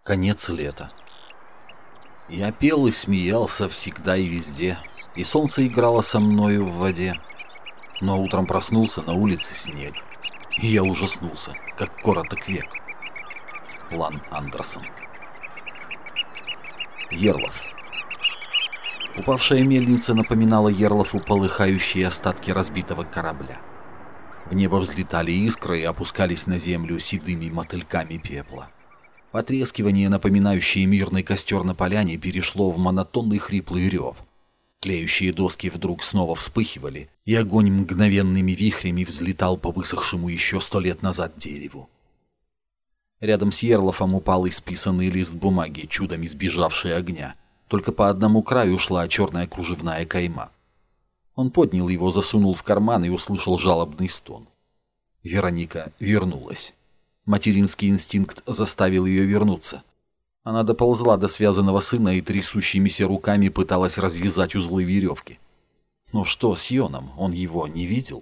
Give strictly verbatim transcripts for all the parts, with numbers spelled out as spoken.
Конец лета. Я пел и смеялся всегда и везде, и солнце играло со мною в воде. Но утром проснулся, на улице снег, и я ужаснулся, как короток век. Лан Андерсон. Ерлов. Упавшая мельница напоминала Ерлову полыхающие остатки разбитого корабля. В небо взлетали искры и опускались на землю седыми мотыльками пепла. Потрескивание, напоминающее мирный костер на поляне, перешло в монотонный хриплый рев. Тлеющие доски вдруг снова вспыхивали, и огонь мгновенными вихрями взлетал по высохшему еще сто лет назад дереву. Рядом с Ерловом упал исписанный лист бумаги, чудом избежавший огня. Только по одному краю шла черная кружевная кайма. Он поднял его, засунул в карман и услышал жалобный стон. Вероника вернулась. Материнский инстинкт заставил ее вернуться. Она доползла до связанного сына и трясущимися руками пыталась развязать узлы веревки. Но что с Йоном? Он его не видел?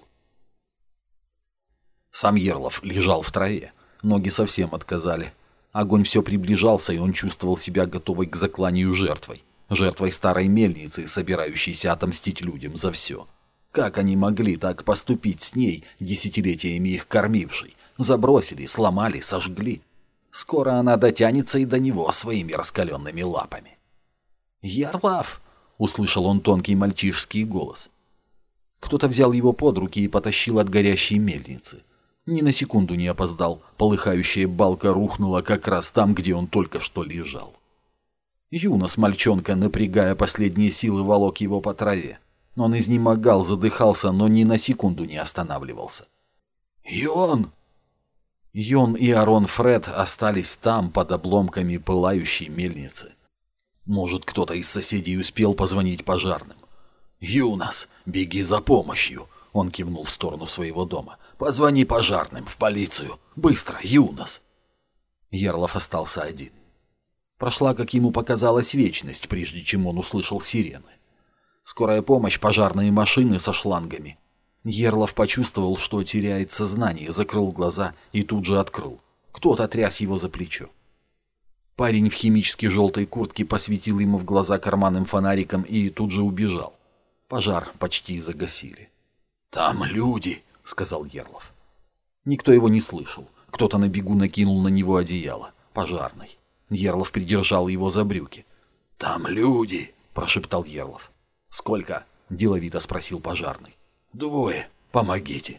Сам Ерлов лежал в траве. Ноги совсем отказали. Огонь все приближался, и он чувствовал себя готовой к закланию жертвой. Жертвой старой мельницы, собирающейся отомстить людям за все. Как они могли так поступить с ней, десятилетиями их кормившей? Забросили, сломали, сожгли. Скоро она дотянется и до него своими раскаленными лапами. «Ярлав!» — услышал он тонкий мальчишский голос. Кто-то взял его под руки и потащил от горящей мельницы. Ни на секунду не опоздал, полыхающая балка рухнула как раз там, где он только что лежал. Юнос, мальчонка, напрягая последние силы, волок его по траве. Он изнемогал, задыхался, но ни на секунду не останавливался. «Йон!» Йон и Арон Фред остались там, под обломками пылающей мельницы. Может, кто-то из соседей успел позвонить пожарным. «Юнос, беги за помощью!» Он кивнул в сторону своего дома. «Позвони пожарным, в полицию! Быстро, Юнос!» Ерлов остался один. Прошла, как ему показалось, вечность, прежде чем он услышал сирены. Скорая помощь, пожарные машины со шлангами. Ерлов почувствовал, что теряет сознание, закрыл глаза и тут же открыл. Кто-то тряс его за плечо. Парень в химически желтой куртке посветил ему в глаза карманным фонариком и тут же убежал. Пожар почти загасили. «Там люди!» — сказал Ерлов. Никто его не слышал. Кто-то на бегу накинул на него одеяло. Пожарный. Ерлов придержал его за брюки. «Там люди!» — прошептал Ерлов. «Сколько?» — деловито спросил пожарный. «Двое. Помогите».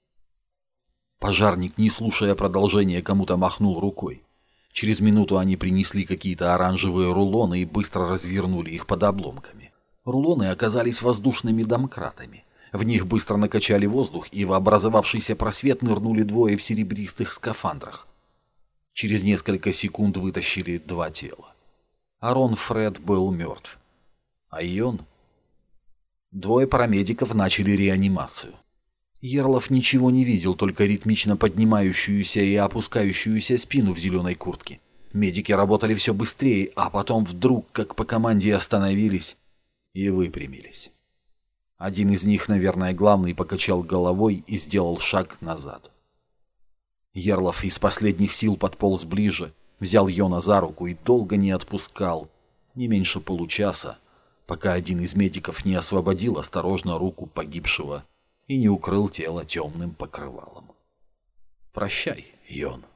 Пожарник, не слушая продолжения, кому-то махнул рукой. Через минуту они принесли какие-то оранжевые рулоны и быстро развернули их под обломками. Рулоны оказались воздушными домкратами. В них быстро накачали воздух, и в образовавшийся просвет нырнули двое в серебристых скафандрах. Через несколько секунд вытащили два тела. Арон Фред был мертв. А Йон? Двое парамедиков начали реанимацию. Ерлов ничего не видел, только ритмично поднимающуюся и опускающуюся спину в зеленой куртке. Медики работали все быстрее, а потом вдруг, как по команде, остановились и выпрямились. Один из них, наверное, главный, покачал головой и сделал шаг назад. Ерлов из последних сил подполз ближе, взял Йона за руку и долго не отпускал, не меньше получаса, пока один из медиков не освободил осторожно руку погибшего и не укрыл тело темным покрывалом. «Прощай, Йон».